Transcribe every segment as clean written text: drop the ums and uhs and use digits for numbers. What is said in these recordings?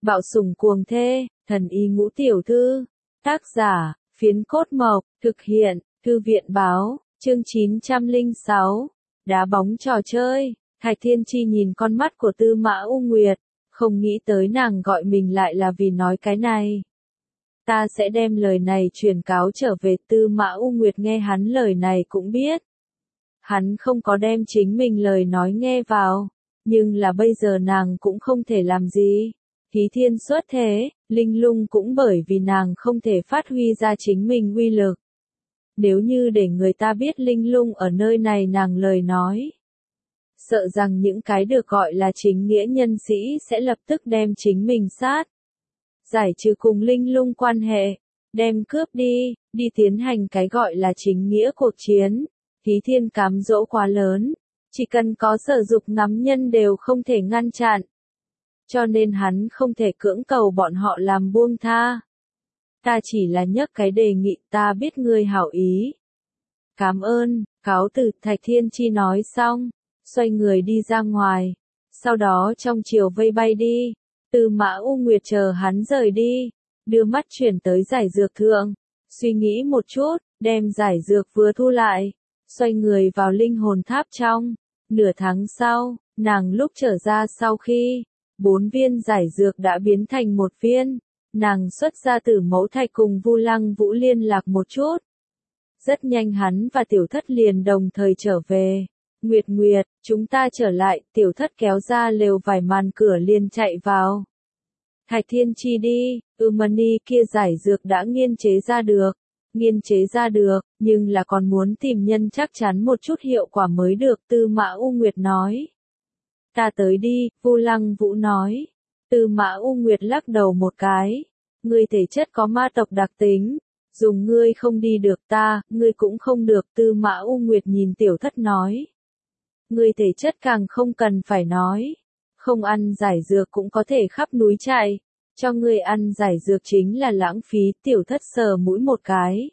Bạo sủng cuồng thê, thần y ngũ tiểu thư. Tác giả, Phiến Cốt Mộc, thực hiện, Thư viện báo, chương 906. Đá bóng trò chơi. Thạch Thiên Chi nhìn con mắt của Tư Mã U Nguyệt, không nghĩ tới nàng gọi mình lại là vì nói cái này. Ta sẽ đem lời này truyền cáo trở về. Tư Mã U Nguyệt nghe hắn lời này cũng biết. Hắn không có đem chính mình lời nói nghe vào, nhưng là bây giờ nàng cũng không thể làm gì. Thí thiên xuất thế, linh lung cũng bởi vì nàng không thể phát huy ra chính mình uy lực. Nếu như để người ta biết linh lung ở nơi này nàng lời nói, sợ rằng những cái được gọi là chính nghĩa nhân sĩ sẽ lập tức đem chính mình sát. Giải trừ cùng linh lung quan hệ, đem cướp đi tiến hành cái gọi là chính nghĩa cuộc chiến. Thí thiên cám dỗ quá lớn, chỉ cần có sở dục ngắm nhân đều không thể ngăn chặn. Cho nên hắn không thể cưỡng cầu bọn họ làm buông tha. Ta chỉ là nhắc cái đề nghị, ta biết ngươi hảo ý. Cảm ơn, cáo từ. Thạch Thiên Chi nói xong, xoay người đi ra ngoài, sau đó trong chiều vây bay đi. Tư Mã U Nguyệt chờ hắn rời đi, đưa mắt chuyển tới giải dược thượng, suy nghĩ một chút, đem giải dược vừa thu lại, xoay người vào linh hồn tháp trong. Nửa tháng sau, nàng lúc trở ra sau khi 4 viên giải dược đã biến thành 1 viên, nàng xuất ra Tử Mẫu Thạch cùng Vu Lăng Vũ liên lạc một chút. Rất nhanh hắn và Tiểu Thất liền đồng thời trở về. Nguyệt Nguyệt, chúng ta trở lại. Tiểu Thất kéo ra lều vải màn cửa liền chạy vào. Thạch Thiên Chi đi, Mani kia giải dược đã nghiên chế ra được, nhưng là còn muốn tìm nhân chắc chắn một chút hiệu quả mới được. Tư Mã U Nguyệt nói. Ta tới đi, Vu Lăng Vũ nói. Tư Mã U Nguyệt lắc đầu một cái. Ngươi thể chất có ma tộc đặc tính, dùng ngươi không đi được, ngươi cũng không được. Tư Mã U Nguyệt nhìn Tiểu Thất nói. Ngươi thể chất càng không cần phải nói. Không ăn giải dược cũng có thể khắp núi chạy. Cho ngươi ăn giải dược chính là lãng phí. Tiểu Thất sờ mũi một cái.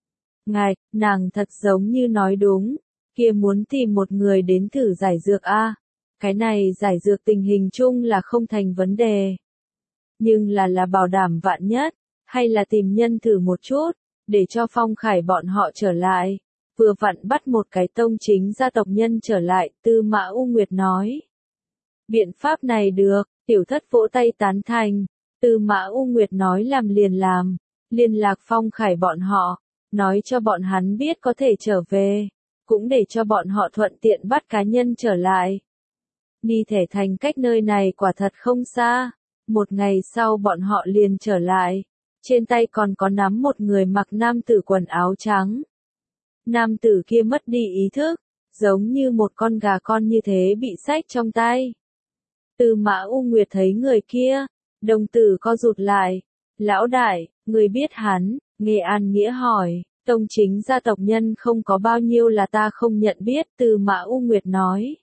Ngài, nàng thật giống như nói đúng. Kia muốn tìm một người đến thử giải dược a. Cái này giải dược tình hình chung là không thành vấn đề. Nhưng là bảo đảm vạn nhất, hay là tìm nhân thử một chút, để cho Phong Khải bọn họ trở lại. Vừa vặn bắt một cái tông chính gia tộc nhân trở lại. Tư Mã U Nguyệt nói. Biện pháp này được. Tiểu Thất vỗ tay tán thành. Tư Mã U Nguyệt nói làm liền làm. Liên lạc Phong Khải bọn họ, nói cho bọn hắn biết có thể trở về, cũng để cho bọn họ thuận tiện bắt cá nhân trở lại. Ni Thể Thành cách nơi này quả thật không xa. Một ngày sau bọn họ liền trở lại. Trên tay còn có nắm một người mặc nam tử quần áo trắng. Nam tử kia mất đi ý thức, giống như một con gà con như thế bị xách trong tay. Tư Mã U Nguyệt thấy người kia, đồng tử co rụt lại. Lão đại, người biết hắn? Nghe An Nghĩa hỏi. Tông chính gia tộc nhân không có bao nhiêu là ta không nhận biết. Tư Mã U Nguyệt nói.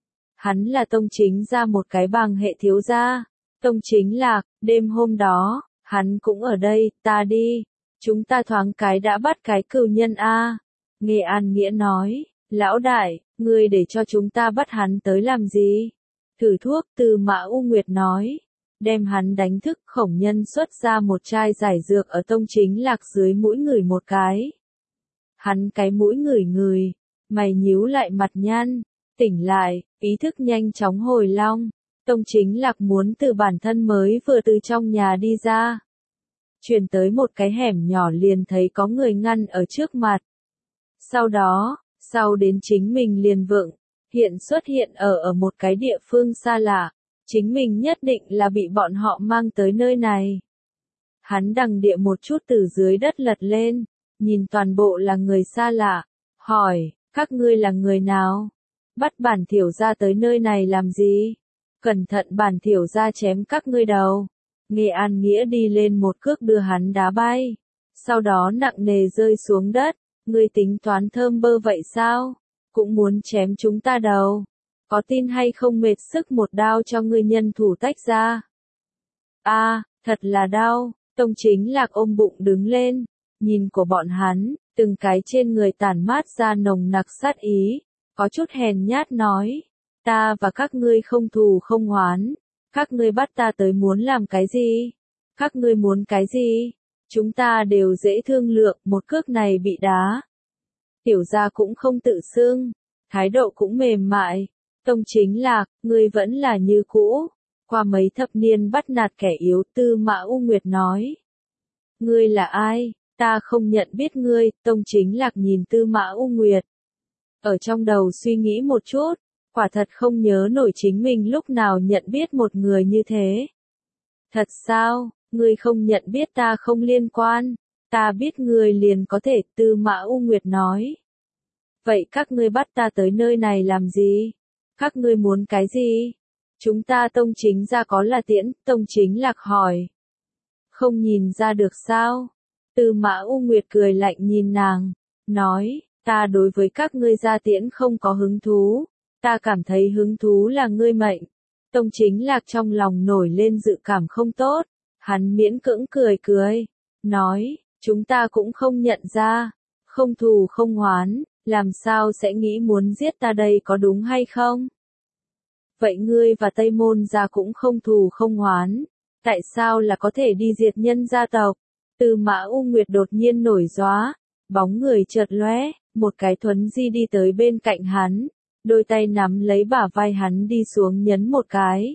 Hắn là tông chính gia một cái bang hệ thiếu gia. Tông chính Lạc, đêm hôm đó, hắn cũng ở đây. Ta đi, chúng ta thoáng cái đã bắt cái cừu nhân a. Nghe An Nghĩa nói. Lão đại, ngươi để cho chúng ta bắt hắn tới làm gì? Thử thuốc. Tư Mã U Nguyệt nói. Đem hắn đánh thức. Khổng Nhân xuất ra một chai giải dược ở tông chính Lạc dưới mũi ngửi một cái. Hắn cái mũi ngửi, mày nhíu lại mặt nhăn, tỉnh lại, ý thức nhanh chóng hồi long. Tông chính Lạc muốn từ bản thân mới vừa từ trong nhà đi ra. Chuyển tới một cái hẻm nhỏ liền thấy có người ngăn ở trước mặt. Sau đó, sau đến chính mình liền vựng, xuất hiện ở một cái địa phương xa lạ. Chính mình nhất định là bị bọn họ mang tới nơi này. Hắn đằng địa một chút từ dưới đất lật lên, nhìn toàn bộ là người xa lạ, hỏi, các ngươi là người nào? Bắt bản thiểu gia tới nơi này làm gì? Cẩn thận bản thiểu gia chém các ngươi đầu. Nghe An Nghĩa đi lên một cước đưa hắn đá bay. Sau đó nặng nề rơi xuống đất. Ngươi tính toán thơm bơ vậy sao? Cũng muốn chém chúng ta đầu. Có tin hay không mệt sức một đao cho ngươi nhân thủ tách ra? Thật là đau. Tông chính Lạc ôm bụng đứng lên. Nhìn của bọn hắn, từng cái trên người tản mát ra nồng nặc sát ý. Có chút hèn nhát nói. Ta và các ngươi không thù không oán. Các ngươi bắt ta tới muốn làm cái gì? Các ngươi muốn cái gì? Chúng ta đều dễ thương lượng, một cước này bị đá. Tiểu gia cũng không tự xưng, thái độ cũng mềm mại. Tông Chính Lạc, ngươi vẫn là như cũ. Qua mấy thập niên bắt nạt kẻ yếu, Tư Mã U Nguyệt nói. Ngươi là ai? Ta không nhận biết ngươi. Tông Chính Lạc nhìn Tư Mã U Nguyệt. Ở trong đầu suy nghĩ một chút, quả thật không nhớ nổi chính mình lúc nào nhận biết một người như thế. Thật sao, ngươi không nhận biết ta không liên quan, ta biết ngươi liền có thể, Tư Mã U Nguyệt nói. Vậy các ngươi bắt ta tới nơi này làm gì? Các ngươi muốn cái gì? Chúng ta Tông Chính gia có là tiễn, Tông Chính Lạc hỏi. Không nhìn ra được sao? Tư Mã U Nguyệt cười lạnh nhìn nàng, nói, ta đối với các ngươi gia tiễn không có hứng thú, ta cảm thấy hứng thú là ngươi mệnh. Tông Chính Lạc trong lòng nổi lên dự cảm không tốt, hắn miễn cưỡng cười cười, nói, chúng ta cũng không nhận ra, không thù không oán, làm sao sẽ nghĩ muốn giết ta đây có đúng hay không? Vậy ngươi và Tây Môn gia cũng không thù không oán, tại sao là có thể đi diệt nhân gia tộc? Tư Mã U Nguyệt đột nhiên nổi gióa, bóng người chợt lóe, một cái thuấn di đi tới bên cạnh hắn, đôi tay nắm lấy bả vai hắn đi xuống nhấn một cái.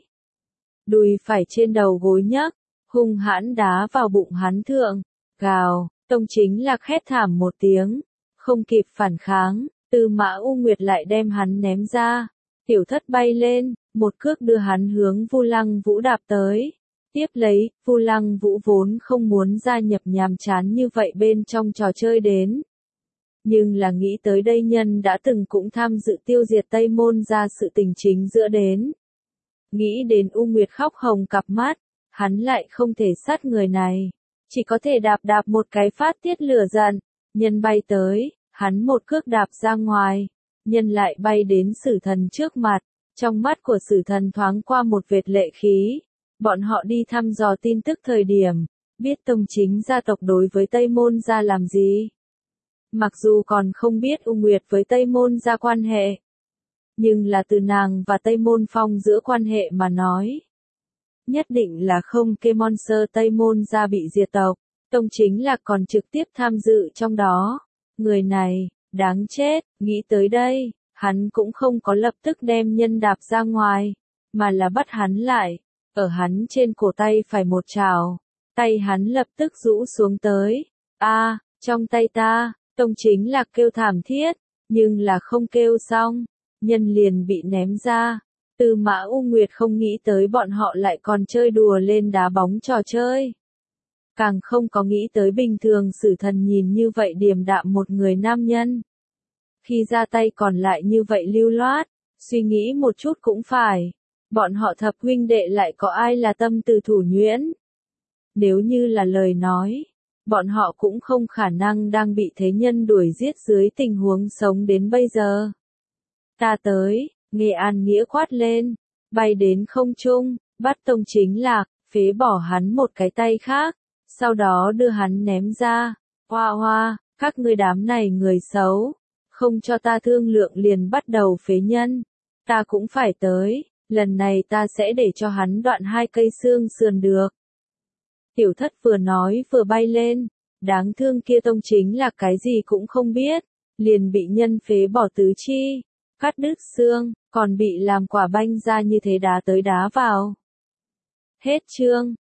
Đùi phải trên đầu gối nhấc, hung hãn đá vào bụng hắn thượng, gào, Tông Chính Lạc hét thảm một tiếng, không kịp phản kháng, Tư Mã U Nguyệt lại đem hắn ném ra, tiểu thất bay lên, một cước đưa hắn hướng Vu Lăng Vũ đạp tới. Tiếp lấy, Vu Lăng Vũ vốn không muốn gia nhập nhàm chán như vậy bên trong trò chơi đến. Nhưng là nghĩ tới đây nhân đã từng cũng tham dự tiêu diệt Tây Môn gia sự tình chính giữa đến. Nghĩ đến U Nguyệt khóc hồng cặp mắt, hắn lại không thể sát người này. Chỉ có thể đạp đạp một cái phát tiết lửa giận, nhân bay tới, hắn một cước đạp ra ngoài, nhân lại bay đến Sử Thần trước mặt, trong mắt của Sử Thần thoáng qua một vệt lệ khí. Bọn họ đi thăm dò tin tức thời điểm, biết Tông Chính gia tộc đối với Tây Môn gia làm gì. Mặc dù còn không biết U Nguyệt với Tây Môn gia quan hệ, nhưng là từ nàng và Tây Môn Phong giữa quan hệ mà nói. Nhất định là không kê monster Tây Môn gia bị diệt tộc, Tông Chính Lạc còn trực tiếp tham dự trong đó. Người này, đáng chết, nghĩ tới đây, hắn cũng không có lập tức đem nhân đạp ra ngoài, mà là bắt hắn lại, ở hắn trên cổ tay phải một trào, tay hắn lập tức rũ xuống tới. Trong tay ta, Tông Chính Lạc kêu thảm thiết, nhưng là không kêu xong, nhân liền bị ném ra. Tư Mã U Nguyệt không nghĩ tới bọn họ lại còn chơi đùa lên đá bóng trò chơi. Càng không có nghĩ tới bình thường Sử Thần nhìn như vậy điềm đạm một người nam nhân. Khi ra tay còn lại như vậy lưu loát, suy nghĩ một chút cũng phải. Bọn họ thập huynh đệ lại có ai là tâm từ thủ nhuyễn? Nếu như là lời nói, bọn họ cũng không khả năng đang bị thế nhân đuổi giết dưới tình huống sống đến bây giờ. Ta tới, Nghệ An Nghĩa quát lên, bay đến không trung, bắt Tông Chính Lạc, phế bỏ hắn một cái tay khác, sau đó đưa hắn ném ra. Hoa hoa, các ngươi đám này người xấu, không cho ta thương lượng liền bắt đầu phế nhân, ta cũng phải tới, lần này ta sẽ để cho hắn đoạn 2 cây xương sườn được. Tiểu thất vừa nói vừa bay lên, đáng thương kia Tông Chính Lạc cái gì cũng không biết, liền bị nhân phế bỏ tứ chi, cắt đứt xương, còn bị làm quả banh ra như thế đá tới đá vào. Hết chương.